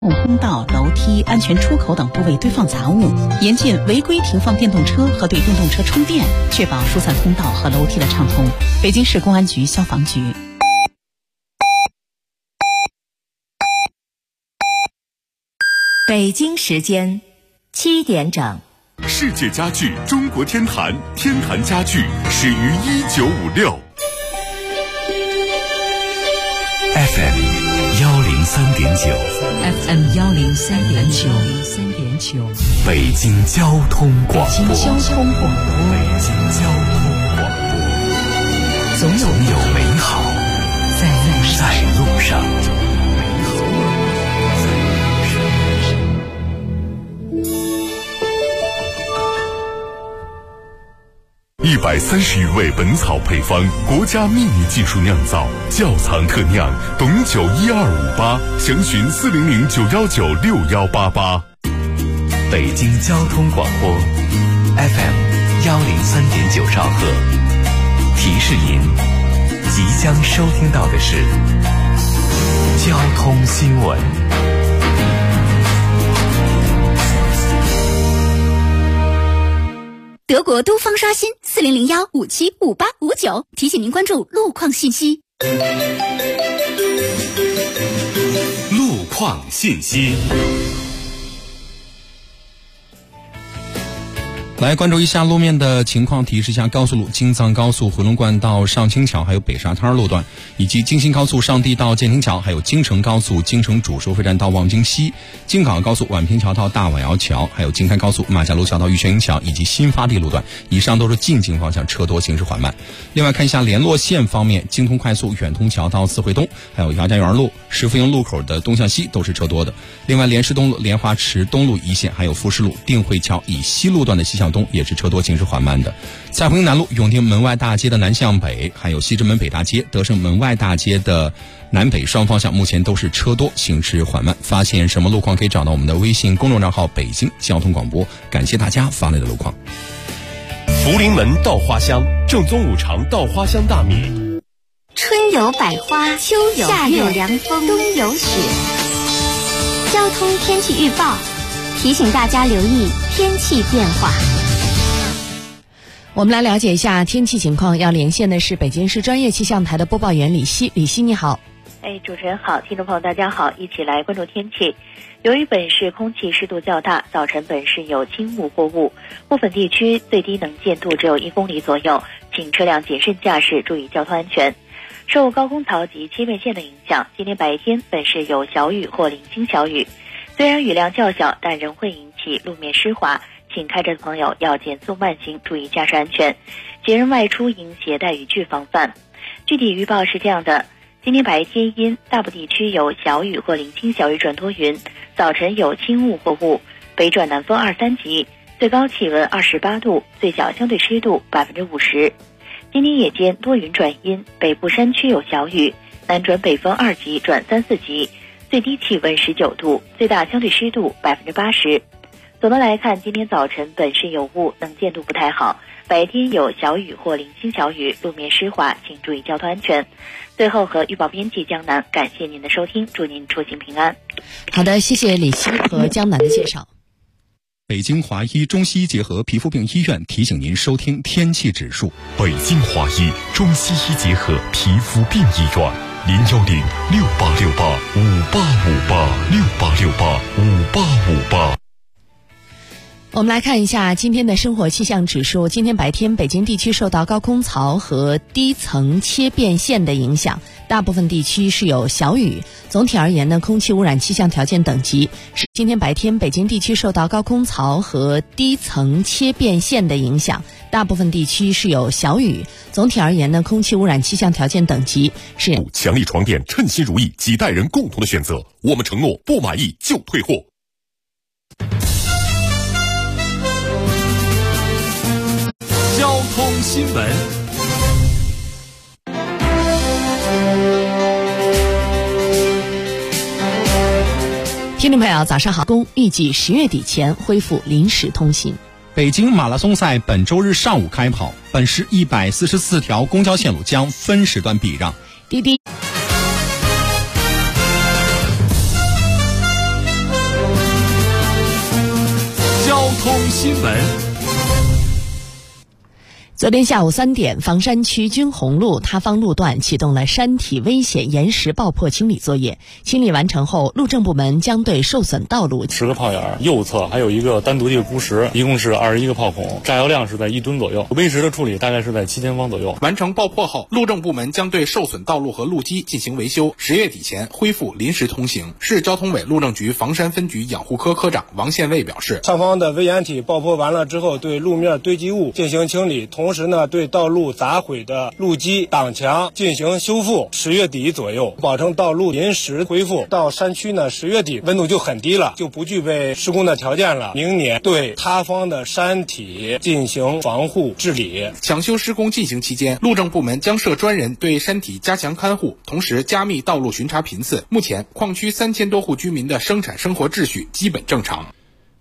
通道、楼梯、安全出口等部位堆放杂物，严禁违规停放电动车和对电动车充电，确保疏散通道和楼梯的畅通。北京市公安局消防局。 北京时间7点整。 世界家具中国天坛，天坛家具始于1956。FM 103.9 北京交通广播。总有美好在路上。130余味本草配方，国家秘密技术酿造，窖藏特酿，董酒12588，详询40091961188。北京交通广播 FM 103.9兆赫，提示您，即将收听到的是交通新闻。 德国都方刷新40015755859，提醒您关注路况信息。 路况信息。 来关注一下路面的情况，提示一下高速路京藏高速回龙观到上清桥，还有北沙滩路段，以及京新高速上地到建亭桥，还有京承高速京承主收费站到望京西，京港高速宛平桥到大宛窑桥，还有京开高速马家路桥到玉泉营桥，以及新发地路段，以上都是进京方向车多，行驶缓慢。另外看一下联络线方面，京通快速远通桥到四惠东，还有姚家园路、石富营路口的东向西都是车多的。另外莲市东路、莲花池东路一线，还有富士路、定慧桥以西路段的西向东也是车多，行驶缓慢的。在惠宁南路永定门外大街的南向北，还有西直门北大街、德胜门外大街的南北双方向目前都是车多，行驶缓慢。发现什么路况可以找到我们的微信公众账号北京交通广播，感谢大家发来的路况。 福临门稻花香，正宗五常稻花香大米。 春有百花，秋有夏有凉风，冬有雪。交通天气预报提醒大家留意天气变化。 我们来了解一下天气情况，要连线的是北京市专业气象台的播报员李希。李希你好。 主持人好，听众朋友大家好，一起来关注天气。由于本市空气湿度较大，早晨本市有轻雾或雾，部分地区最低能见度只有1公里左右，请车辆谨慎驾驶，注意交通安全。受高空槽及切面线的影响，今天白天本市有小雨或零星小雨，虽然雨量较小，但仍会引起路面湿滑，请开车的朋友要减速慢行，注意驾驶安全。节日外出应携带雨具防范。具体预报是这样的：今天白天因大部地区有小雨或零星小雨转多云，早晨有轻雾或雾，北转南风2-3级，最高气温28度，最小相对湿度50%。今天夜间多云转阴，北部山区有小雨，南转北风2级转3-4级，最低气温19度，最大相对湿度80%。总的来看，今天早晨本市有雾，能见度不太好，白天有小雨或零星小雨，路面湿滑，请注意交通安全。最后和预报编辑江南感谢您的收听，祝您出行平安。 好的，谢谢李希和江南的介绍。 北京华医中西医结合皮肤病医院提醒您收听天气指数。 北京华医中西医结合皮肤病医院，0106868585868685858。 我们来看一下今天的生活气象指数。今天白天北京地区受到高空槽和低层切变线的影响，大部分地区是有小雨。总体而言呢，空气污染气象条件等级是今天白天北京地区受到高空槽和低层切变线的影响，大部分地区是有小雨。总体而言呢，空气污染气象条件等级是强力床垫，称心如意，几代人共同的选择。我们承诺不满意就退货。交通新闻。 听众朋友早上好，预计10月底前恢复临时通行。 北京马拉松赛本周日上午开跑，本市144条公交线路将分时段避让。 滴滴通新闻。 昨天下午3点，房山区军红路塌方路段启动了山体危险岩石爆破清理作业。清理完成后，路政部门将对受损道路 10个炮眼，右侧还有一个单独的孤石，一共是21个炮孔，炸药量是在1吨左右。危石的处理大概是在7000方左右。 完成爆破后，路政部门将对受损道路和路基进行维修，10月底前恢复临时通行。市交通委路政局房山分局养护科科长王宪卫表示， 上方的危岩体爆破完了之后，对路面堆积物进行清理，同时呢，对道路砸毁的路基、挡墙进行修复。10月底左右，保证道路临时恢复。到山区呢，10月底温度就很低了，就不具备施工的条件了。明年对塌方的山体进行防护治理。 抢修施工进行期间，路政部门将设专人对山体加强看护，同时加密道路巡查频次。目前，矿区3000多户居民的生产生活秩序基本正常。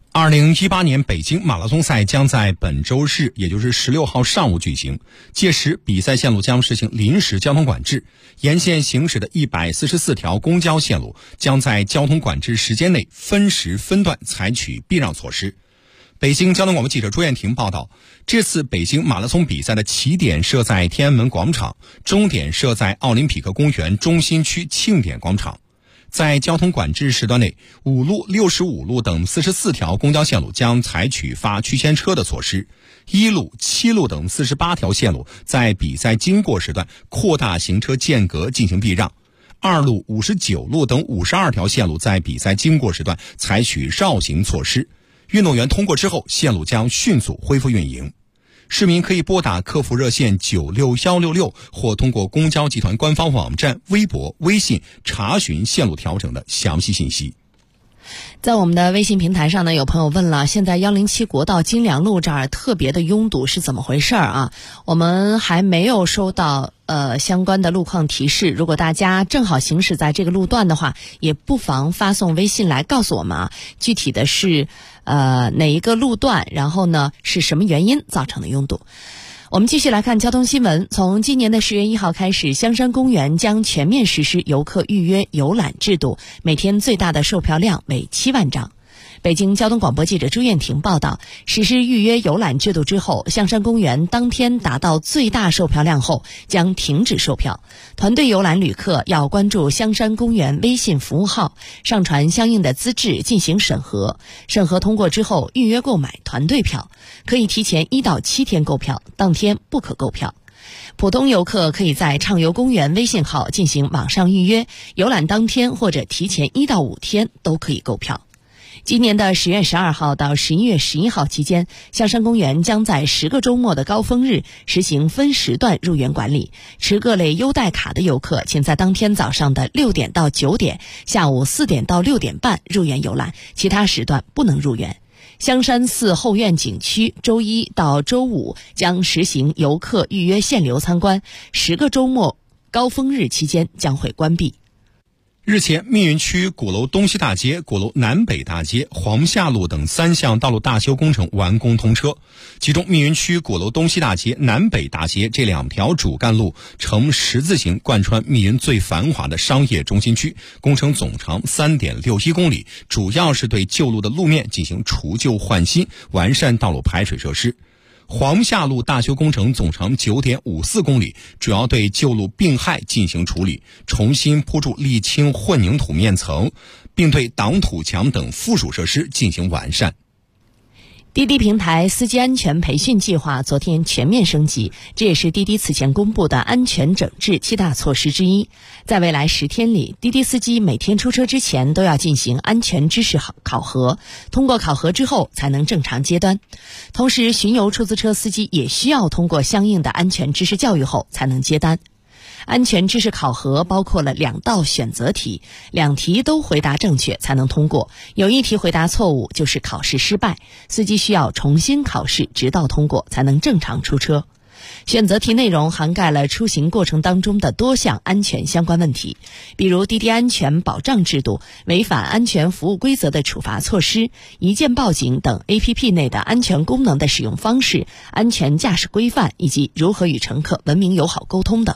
2018年北京马拉松赛将在本周日，也就是16号上午举行。届时，比赛线路将实行临时交通管制，沿线行驶的144条公交线路将在交通管制时间内分时分段采取避让措施。北京交通广播记者朱艳婷报道，这次北京马拉松比赛的起点设在天安门广场，终点设在奥林匹克公园中心区庆典广场。在交通管制时段内，5路、65路等44条公交线路将采取发区间车的措施，1路、7路等48条线路在比赛经过时段扩大行车间隔进行避让，2路、59路等52条线路在比赛经过时段采取绕行措施。运动员通过之后，线路将迅速恢复运营。市民可以拨打客服热线96166，或通过公交集团官方网站、微博、微信查询线路调整的详细信息。 在我们的微信平台上呢，有朋友问了，现在107国道金梁路这儿特别的拥堵是怎么回事啊？我们还没有收到相关的路况提示，如果大家正好行驶在这个路段的话，也不妨发送微信来告诉我们啊，具体的是哪一个路段，然后呢是什么原因造成的拥堵。我们继续来看交通新闻。从今年的10月1号开始，香山公园将全面实施游客预约游览制度，每天最大的售票量为7万张。北京交通广播记者朱艳婷报道，实施预约游览制度之后，香山公园当天达到最大售票量后将停止售票。团队游览旅客要关注香山公园微信服务号，上传相应的资质进行审核，审核通过之后预约购买团队票，可以提前1到7天购票，当天不可购票。普通游客可以在畅游公园微信号进行网上预约，游览当天或者提前1到5天都可以购票。今年的10月12号到11月11号期间，香山公园将在10个周末的高峰日实行分时段入园管理。持各类优待卡的游客，请在当天早上的6点到9点、下午4点到6点半入园游览，其他时段不能入园。香山寺后院景区周1到周5将实行游客预约限流参观，10个周末高峰日期间将会关闭。 日前，密云区鼓楼东西大街、鼓楼南北大街、黄下路等3项道路大修工程完工通车，其中密云区鼓楼东西大街、南北大街这2条主干路呈十字形贯穿密云最繁华的商业中心区，工程总长 3.61 公里，主要是对旧路的路面进行除旧换新，完善道路排水设施。黄下路大修工程总长 9.54 公里，主要对旧路病害进行处理，重新铺筑沥青混凝土面层，并对挡土墙等附属设施进行完善。 滴滴平台司机安全培训计划昨天全面升级，这也是滴滴此前公布的安全整治7大措施之一。在未来10天里，滴滴司机每天出车之前都要进行安全知识考核，通过考核之后才能正常接单。同时，巡游出租车司机也需要通过相应的安全知识教育后才能接单。安全知识考核包括了2道选择题，2题都回答正确才能通过，有1题回答错误就是考试失败，司机需要重新考试直到通过才能正常出车。选择题内容涵盖了出行过程当中的多项安全相关问题，比如滴滴安全保障制度、违反安全服务规则的处罚措施、一键报警等 APP 内的安全功能的使用方式、安全驾驶规范以及如何与乘客文明友好沟通等。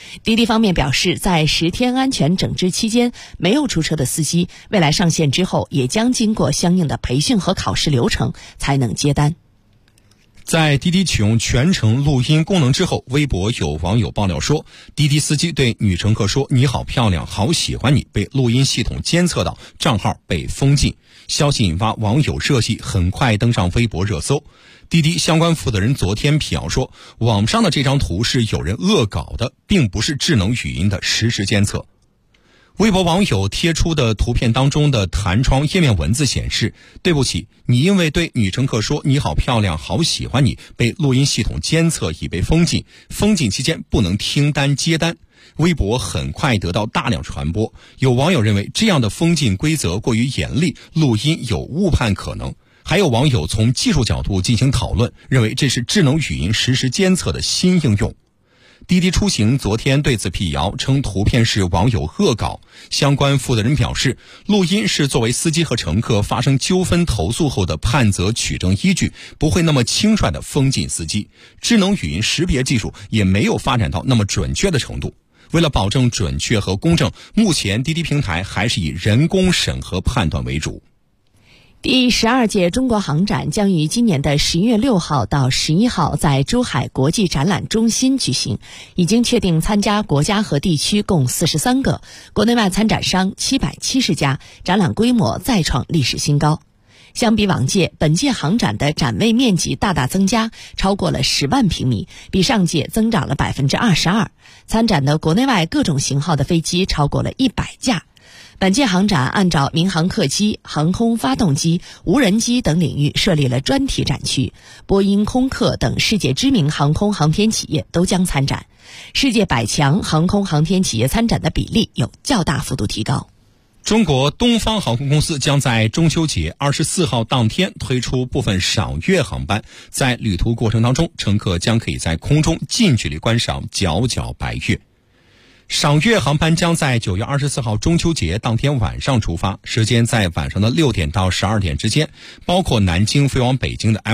滴滴方面表示，在10天安全整治期间没有出车的司机，未来上线之后也将经过相应的培训和考试流程才能接单。 在滴滴启用全程录音功能之后，微博有网友爆料说，滴滴司机对女乘客说你好漂亮，好喜欢你，被录音系统监测到，账号被封禁。消息引发网友热议，很快登上微博热搜。滴滴相关负责人昨天辟谣说，网上的这张图是有人恶搞的，并不是智能语音的实时监测。微博网友贴出的图片当中的弹窗页面文字显示，对不起，你因为对女乘客说你好漂亮，好喜欢你，被录音系统监测，已被封禁，封禁期间不能听单接单。微博很快得到大量传播，有网友认为这样的封禁规则过于严厉，录音有误判可能。还有网友从技术角度进行讨论，认为这是智能语音实时监测的新应用。滴滴出行昨天对此辟谣，称图片是网友恶搞。相关负责人表示，录音是作为司机和乘客发生纠纷投诉后的判责取证依据，不会那么轻率地封禁司机。智能语音识别技术也没有发展到那么准确的程度。为了保证准确和公正，目前滴滴平台还是以人工审核判断为主。 第12届中国航展将于今年的11月6号到11号在珠海国际展览中心举行，已经确定参加国家和地区共43个，国内外参展商770家，展览规模再创历史新高。相比往届，本届航展的展位面积大大增加，超过了10万平米，比上届增长了22%。参展的国内外各种型号的飞机超过了100架。本届航展按照民航客机、航空发动机、无人机等领域设立了专题展区，波音、空客等世界知名航空航天企业都将参展，世界100强航空航天企业参展的比例有较大幅度提高。 中国东方航空公司将在中秋节24号当天推出部分赏月航班，在旅途过程当中，乘客将可以在空中近距离观赏皎皎白月。赏月航班将在9月24号中秋节当天晚上出发，时间在晚上的6点到12点之间，包括南京飞往北京的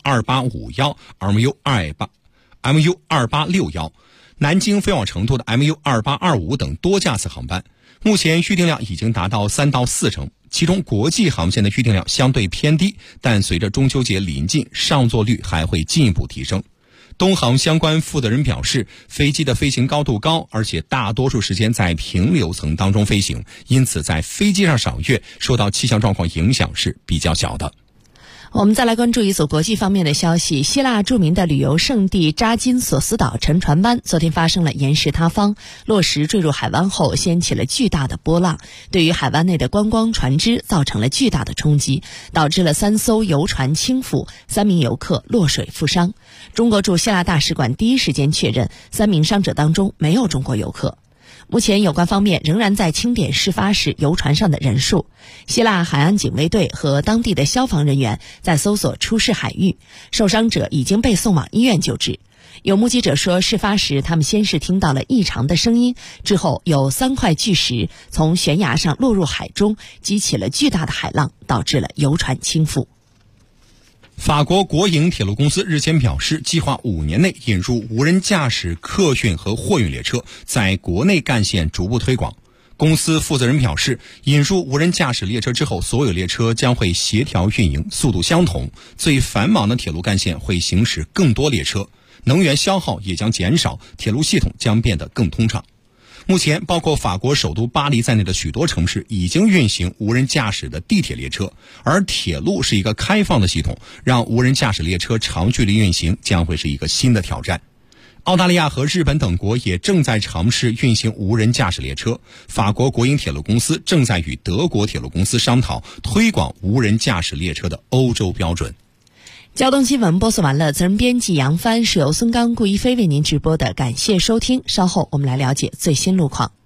MU285、MU286、南京飞往成都的 MU2825 等多架次航班。目前预订量已经达到3到4成，其中国际航线的预订量相对偏低，但随着中秋节临近，上座率还会进一步提升。东航相关负责人表示，飞机的飞行高度高，而且大多数时间在平流层当中飞行，因此在飞机上赏月受到气象状况影响是比较小的。 我们再来关注一组国际方面的消息。希腊著名的旅游胜地扎金索斯岛沉船湾昨天发生了岩石塌方，落石坠入海湾后掀起了巨大的波浪，对于海湾内的观光船只造成了巨大的冲击，导致了3艘游船倾覆，3名游客落水负伤。中国驻希腊大使馆第一时间确认，3名伤者当中没有中国游客。目前有关方面仍然在清点事发时游船上的人数。希腊海岸警卫队和当地的消防人员在搜索出事海域，受伤者已经被送往医院救治。有目击者说，事发时他们先是听到了异常的声音，之后有3块巨石从悬崖上落入海中，激起了巨大的海浪，导致了游船倾覆。 法国国营铁路公司日前表示，计划5年内引入无人驾驶客运和货运列车，在国内干线逐步推广。公司负责人表示，引入无人驾驶列车之后，所有列车将会协调运营，速度相同，最繁忙的铁路干线会行驶更多列车，能源消耗也将减少，铁路系统将变得更通畅。目前，包括法国首都巴黎在内的许多城市已经运行无人驾驶的地铁列车，而铁路是一个开放的系统，让无人驾驶列车长距离运行将会是一个新的挑战。澳大利亚和日本等国也正在尝试运行无人驾驶列车，法国国营铁路公司正在与德国铁路公司商讨推广无人驾驶列车的欧洲标准。 交通新闻播送完了，责任编辑杨帆，是由孙刚、顾一飞为您直播的，感谢收听。稍后我们来了解最新路况。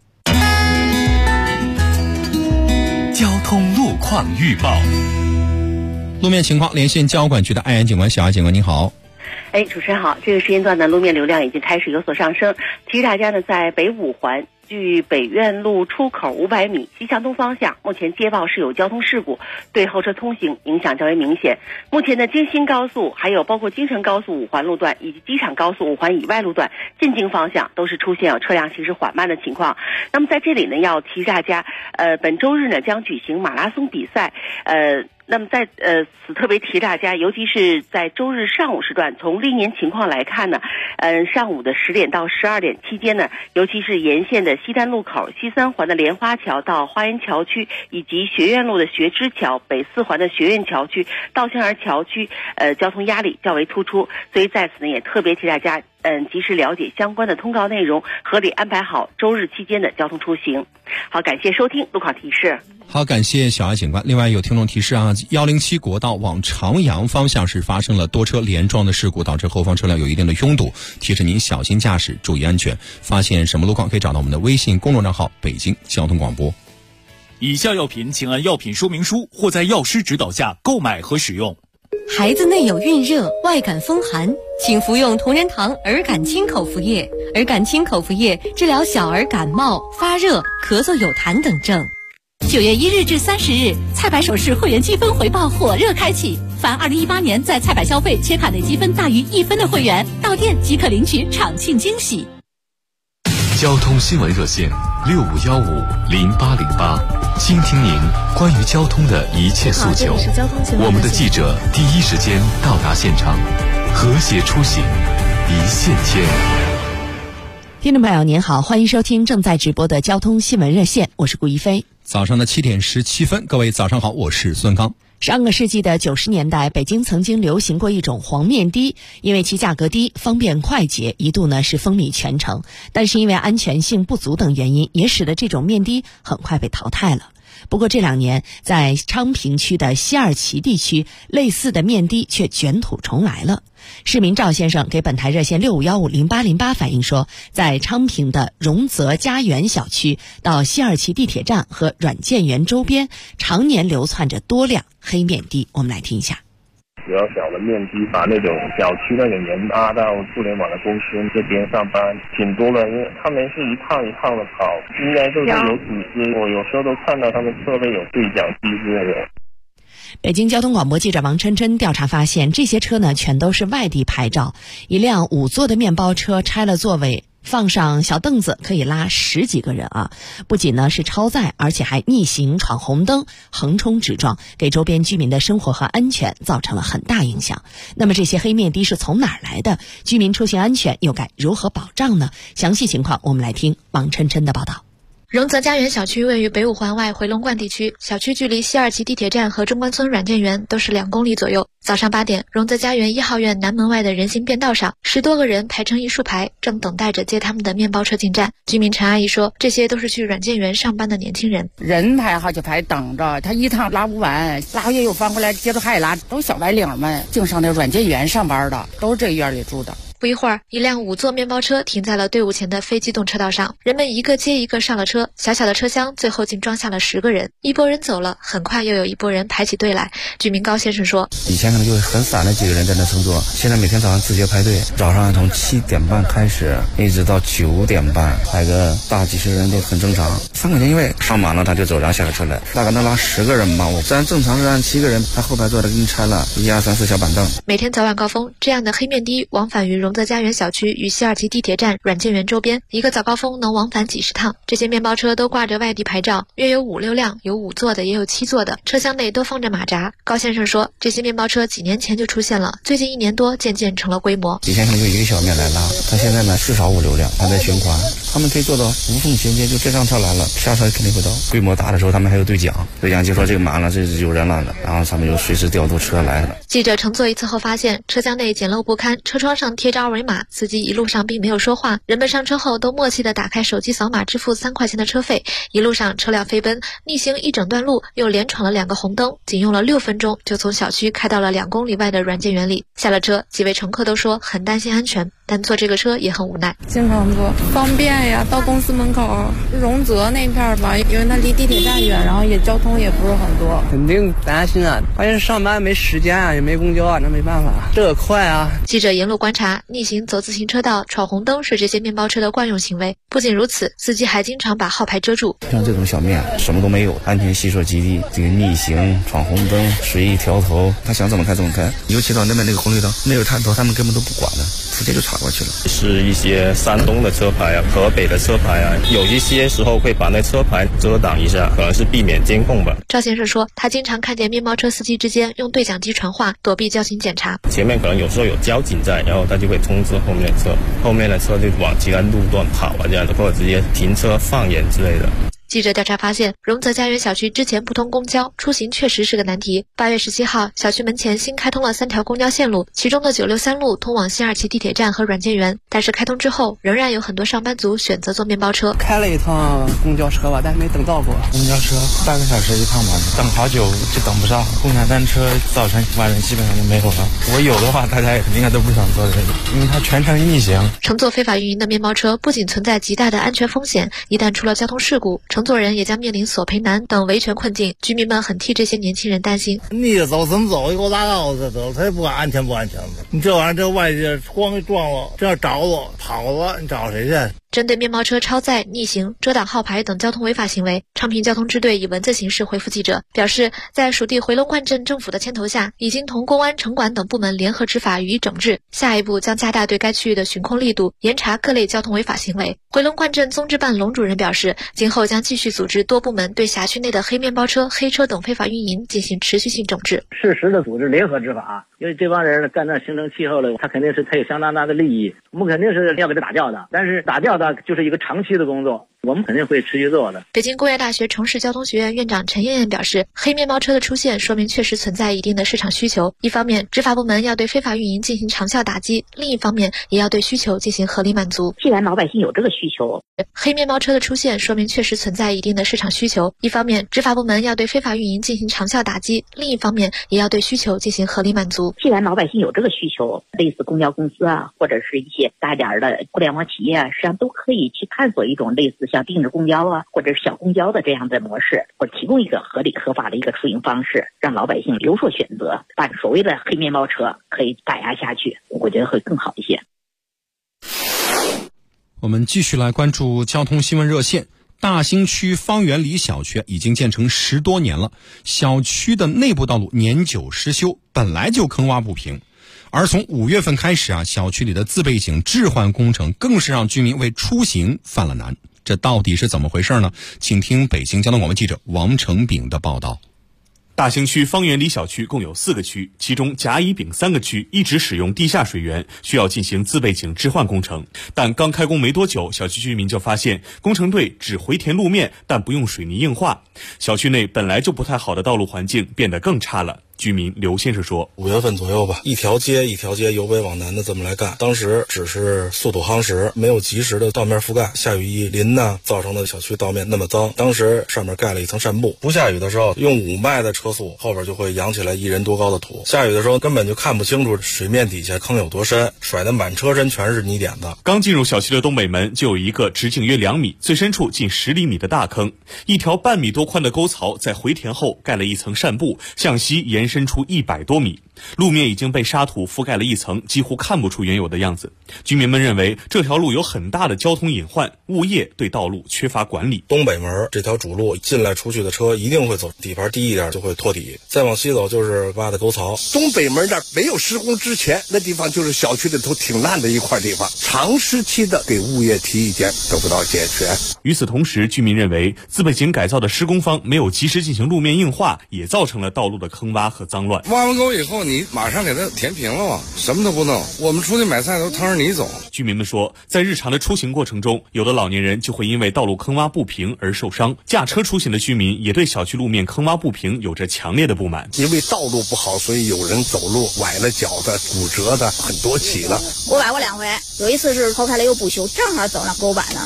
交通路况预报。 路面情况，连线交管局的艾安警官，小艾警官您好。 主持人好，这个时间段呢，路面流量已经开始有所上升，提示大家呢，在北五环距北苑路出口500米，西向东方向，目前接报是有交通事故，对后车通行影响较为明显。目前的京新高速，还有包括京承高速5环路段以及机场高速5环以外路段进京方向都是出现有车辆行驶缓慢的情况。那么在这里呢，要提示大家，本周日呢将举行马拉松比赛，那么在此特别提大家，尤其是在周日上午时段，从历年情况来看呢，上午的10点到12点期间呢，尤其是沿线的西单路口、西3环的莲花桥到花园桥区，以及学院路的学知桥、北4环的学院桥区、稻香园桥区，交通压力较为突出，所以在此呢也特别提大家，及时了解相关的通告内容，合理安排好周日期间的交通出行。好，感谢收听路况提示。 好，感谢小艾警官。另外有听众提示啊，107国道往长阳方向是发生了多车连撞的事故，导致后方车辆有一定的拥堵，提示您小心驾驶，注意安全。发现什么路况可以找到我们的微信公众账号北京交通广播。 以下药品请按药品说明书或在药师指导下购买和使用。 孩子内有孕热、外感风寒，请服用同仁堂儿感清口服液。儿感清口服液治疗小儿感冒、发热、咳嗽有痰等症。 9月1日至30日，菜百首饰会员积分回报火热开启，凡2018年在菜百消费且卡内积分大于1分的会员，到店即可领取场庆惊喜。 交通新闻热线65150808，倾听您关于交通的一切诉求。我们的记者第一时间到达现场，和谐出行，一线牵。 听众朋友您好，欢迎收听正在直播的交通新闻热线，我是顾一飞。 早上的7点17分，各位早上好，我是孙刚。 上个世纪的90年代，北京曾经流行过一种黄面的，因为其价格低、方便快捷，一度呢是风靡全城。但是因为安全性不足等原因，也使得这种面的很快被淘汰了。不过这2年，在昌平区的西二旗地区，类似的面的却卷土重来了。市民赵先生给本台热线65150808反映说，在昌平的荣泽家园小区到西二旗地铁站和软件园周边，常年流窜着多辆黑面的。我们来听一下。 比较小的面的，把那种小区那种人拉到互联网的公司这边上班，挺多的，因为他们是一趟一趟的跑，应该就是有组织。我有时候都看到他们车内有对讲机之类的。 北京交通广播记者王琛琛调查发现，这些车呢全都是外地牌照。一辆5座的面包车拆了座位，放上小凳子，可以拉10几个人啊！不仅呢是超载，而且还逆行闯红灯，横冲直撞，给周边居民的生活和安全造成了很大影响。那么这些黑面的是从哪儿来的？居民出行安全又该如何保障呢？详细情况我们来听王琛琛的报道。 荣泽家园小区位于北5环外回龙观地区，小区距离西二旗地铁站和中关村软件园都是2公里左右。早上8点，荣泽家园1号院南门外的人行便道上，10多个人排成一竖排，正等待着接他们的面包车进站。居民陈阿姨说，这些都是去软件园上班的年轻人， 人排好几排等着，他一趟拉不完，拉回去又翻回来，接着还拉，都小白领们，净上那软件园上班的，都是这院里住的。 不一会儿，一辆5座面包车停在了队伍前的非机动车道上，人们一个接一个上了车，小小的车厢最后竟装下了10个人。一拨人走了，很快又有一拨人排起队来。居民高先生说， 以前可能就是很散的几个人在那乘坐，现在每天早上自觉排队，早上从7点半开始，一直到9点半，排个大几十人都很正常。3块钱一位，上满了他就走，然后下了车来，大概能拉10个人吧。咱正常是按7个人，他后排坐的给你拆了1、2、3、4小板凳。 每天早晚高峰，这样的黑面的往返于荣泽家园小区与西二旗地铁站、软件园周边，一个早高峰能往返几十趟。这些面包车都挂着外地牌照，约有5、6辆，有5座的，也有7座的，车厢内都放着马扎。高先生说，这些面包车几年前就出现了，最近1年多渐渐成了规模。 以前可能就1个小面来拉，他现在呢至少5、6辆，还在循环，他们可以做到无缝衔接，就这辆车来了，下车肯定会到。规模大的时候，他们还有对讲就说这个满了，这是有人了，然后他们就随时调度车来了。 记者乘坐一次后发现，车厢内简陋不堪，车窗上贴着2维码，司机一路上并没有说话，人们上车后都默契地打开手机扫码支付3块钱的车费。一路上车辆飞奔，逆行一整段路，又连闯了2个红灯，仅用了6分钟就从小区开到了2公里外的软件园里。下了车，几位乘客都说很担心安全。 但坐这个车也很无奈。 经常坐，方便呀，到公司门口荣泽那片吧，因为它离地铁站远，然后交通也不是很多， 肯定担心啊。关键是上班没时间啊，也没公交啊，那没办法，这个快啊。 记者沿路观察，逆行走自行车道、闯红灯是这些面包车的惯用行为。不仅如此，司机还经常把号牌遮住。 像这种小面什么都没有，安全系数极低，这个逆行、闯红灯、随意调头，他想怎么开怎么开。尤其到那边那个红绿灯那个探头，他们根本都不管的，直接就插过去了。 是一些山东的车牌啊，河北的车牌啊，有一些时候会把那车牌遮挡一下，可能是避免监控吧。 赵先生说，他经常看见面包车司机之间用对讲机传话，躲避交警检查。 前面可能有时候有交警在，然后他就会通知后面的车，后面的车就往其他路段跑啊这样的，或者直接停车放眼之类的。 记者调查发现，荣泽家园小区之前不通公交，出行确实是个难题。8月17号，小区门前新开通了3条公交线路，其中的963路通往西2旗地铁站和软件园。但是开通之后，仍然有很多上班族选择坐面包车。 开了一趟公交车吧，但是没等到过。 公交车半个小时一趟吧，等好久就等不上。共享单车早晨晚上基本上就没有了。我有的话，大家应该都不想坐这个，因为它全程逆行。 乘坐非法运营的面包车不仅存在极大的安全风险，一旦出了交通事故，乘坐人也将面临索赔难等维权困境。居民们很替这些年轻人担心。 你走怎么走？给我拉倒这走，他也不管安全不安全的。你这玩意儿，这外界咣给撞了，这要找我跑了，你找谁去？ 针对面包车超载、逆行、遮挡号牌等交通违法行为，昌平交通支队以文字形式回复记者，表示在属地回龙观镇政府的牵头下，已经同公安、城管等部门联合执法予以整治，下一步将加大对该区域的巡控力度，严查各类交通违法行为。回龙观镇综治办龙主任表示，今后将继续组织多部门对辖区内的黑面包车、黑车等非法运营进行持续性整治， 适时的组织联合执法。因为这帮人干那形成气候了，他肯定是他有相当大的利益，我们肯定是要给他打掉的，但是打掉的就是一个长期的工作，我们肯定会持续做的。 北京工业大学城市交通学院院长陈艳艳表示，黑面包车的出现说明确实存在一定的市场需求，一方面执法部门要对非法运营进行长效打击，另一方面也要对需求进行合理满足。 既然老百姓有这个需求， 黑面包车的出现说明确实存在一定的市场需求，一方面执法部门要对非法运营进行长效打击，另一方面也要对需求进行合理满足。 既然老百姓有这个需求，类似公交公司啊，或者是一些大点的互联网企业啊，实际上都可以去探索一种类似像定制公交啊，或者是小公交的这样的模式，或者提供一个合理合法的一个出行方式，让老百姓有所选择，把所谓的黑面包车可以打压下去，我觉得会更好一些。 我们继续来关注交通新闻热线。大兴区方圆里小区已经建成10多年了，小区的内部道路年久失修，本来就坑洼不平。而从5月份开始小区里的自备井置换工程更是让居民为出行犯了难。这到底是怎么回事呢？请听北京交通广播记者王成炳的报道。 大兴区方圆里小区共有4个区，其中甲、乙、丙3个区一直使用地下水源，需要进行自备井置换工程。但刚开工没多久，小区居民就发现工程队只回填路面，但不用水泥硬化。小区内本来就不太好的道路环境变得更差了。居民刘先生说 ，5月份左右吧，一条街由北往南的这么来干，当时只是速土夯实，没有及时的道面覆盖，下雨一淋呢，造成的小区道面那么脏。当时上面盖了一层扇布，不下雨的时候用5迈的车速，后边就会扬起来1人多高的土，下雨的时候根本就看不清楚水面底下坑有多深，甩得满车身全是泥点子。 刚进入小区的东北门就有一个直径约2米，最深处近10厘米的大坑，一条半米多宽的沟槽在回填后盖了一层扇布，向西延伸出100多米，路面已经被沙土覆盖了一层，几乎看不出原有的样子。居民们认为这条路有很大的交通隐患，物业对道路缺乏管理。 东北门这条主路进来出去的车一定会走底盘低一点就会拖底，再往西走就是挖的沟槽。 东北门那没有施工之前，那地方就是小区里头挺烂的一块地方，长时期的给物业提意见得不到解决。 与此同时，居民认为自备井改造的施工方没有及时进行路面硬化，也造成了道路的坑洼和脏乱。 挖完沟以后你马上给它填平了嘛，什么都不弄，我们出去买菜都趟着泥走。 居民们说，在日常的出行过程中，有的老年人就会因为道路坑洼不平而受伤，驾车出行的居民也对小区路面坑洼不平有着强烈的不满。 因为道路不好，所以有人走路崴了脚的、骨折的很多起了。 我崴过2回，有一次是头开了又不修，正好走那沟板上了，车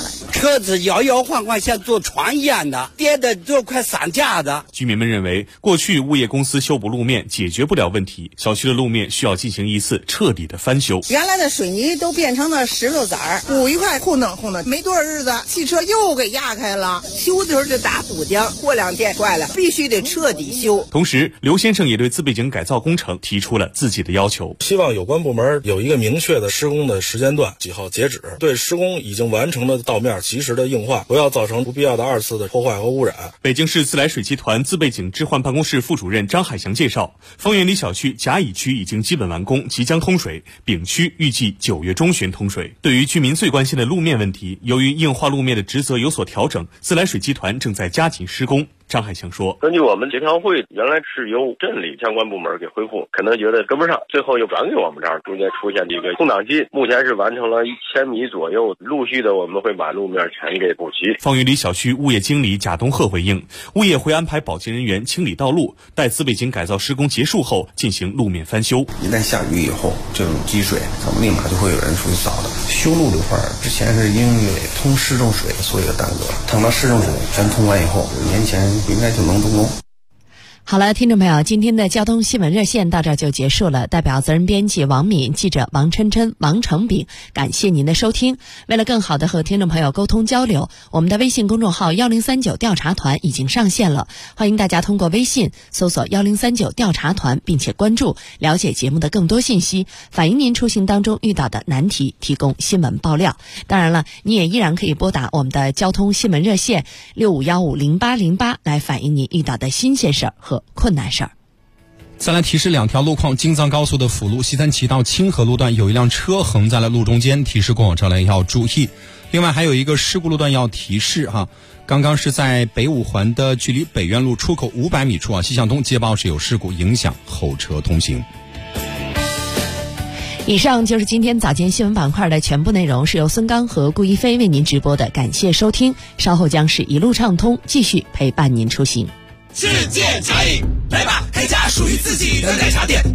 车子摇摇晃晃，像坐船一样的，颠的都快散架的。 居民们认为，过去物业公司修补路面解决不了问题，小区的路面需要进行一次彻底的翻修。 原来的水泥都变成了石头子儿，补一块糊弄糊弄，没多少日子，汽车又给压开了。修的时候就打补丁，过2天坏了，必须得彻底修。 同时，刘先生也对自备井改造工程提出了自己的要求， 希望有关部门有一个明确的施工的时间段，几号截止，对施工已经完成的道面及时的硬化，不要造成不必要的2次的破坏和污染。 北京市自来水集团自备井置换办公室副主任张海祥介绍，方圆里小区甲乙区已经基本完工，即将通水，丙区预计9月中旬通水。对于居民最关心的路面问题，由于硬化路面的职责有所调整，自来水集团正在加紧施工。张海祥说， 根据我们协调会原来是由镇里相关部门给恢复，可能觉得跟不上，最后又转给我们这儿，中间出现这个空档期，目前是完成了1000米左右，陆续的我们会把路面全给补齐。 方圆里小区物业经理贾东鹤回应，物业会安排保洁人员清理道路，待自备井改造施工结束后进行路面翻修。 一旦下雨以后，这种积水咱们立马就会有人出去扫的。修路这块之前是因为通市政水所以的耽搁，等到市政水全通完以后，年前应该就能动工。 好了，听众朋友，今天的交通新闻热线到这儿就结束了。代表责任编辑王敏、记者王琛琛、王成炳，感谢您的收听。为了更好的和听众朋友沟通交流，我们的微信公众号1039调查团已经上线了，欢迎大家通过微信搜索1039调查团，并且关注，了解节目的更多信息，反映您出行当中遇到的难题，提供新闻爆料。当然了，你也依然可以拨打我们的交通新闻热线65150808来反映您遇到的新鲜事儿和困难事儿。 再来提示2条路况，京藏高速的辅路西三旗到清河路段有一辆车横在了路中间，提示过往车辆要注意。另外还有一个事故路段要提示刚刚是在北五环的距离北苑路出口500米处西向东接报是有事故影响后车通行。 以上就是今天早间新闻板块的全部内容，是由孙刚和顾一飞为您直播的，感谢收听，稍后将是一路畅通，继续陪伴您出行。 世界茶饮，来吧，开家属于自己的奶茶店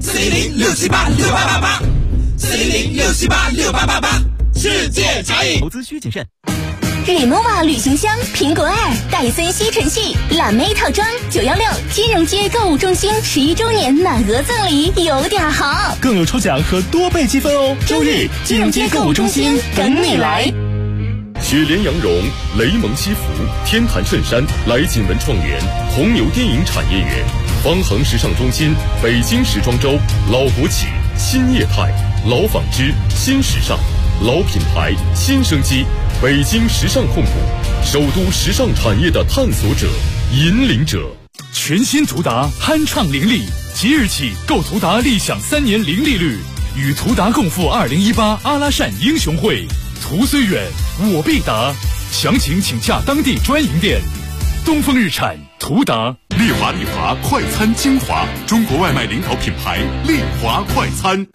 ，400-678-6888，400-678-6888，世界茶饮。 投资需谨慎。 Renova 旅行箱、苹果2、戴森吸尘器、蓝莓套装，916金融街购物中心11周年满额赠礼，有点好， 更有抽奖和多倍积分哦。 周日金融街购物中心等你来。 雪莲羊绒、雷蒙西服、天坛衬衫、来锦文创园、红牛电影产业园、方恒时尚中心、北京时装周、老国企、新业态、老纺织、新时尚、老品牌、新生机，北京时尚控股，首都时尚产业的探索者、引领者。 全新途达酣畅凌厉，即日起购途达立享3年零利率，与途达共赴2018阿拉善英雄会。途虽远，我必达。详情请洽当地专营店。东风日产，途达。 丽华快餐精华，中国外卖领导品牌丽华快餐。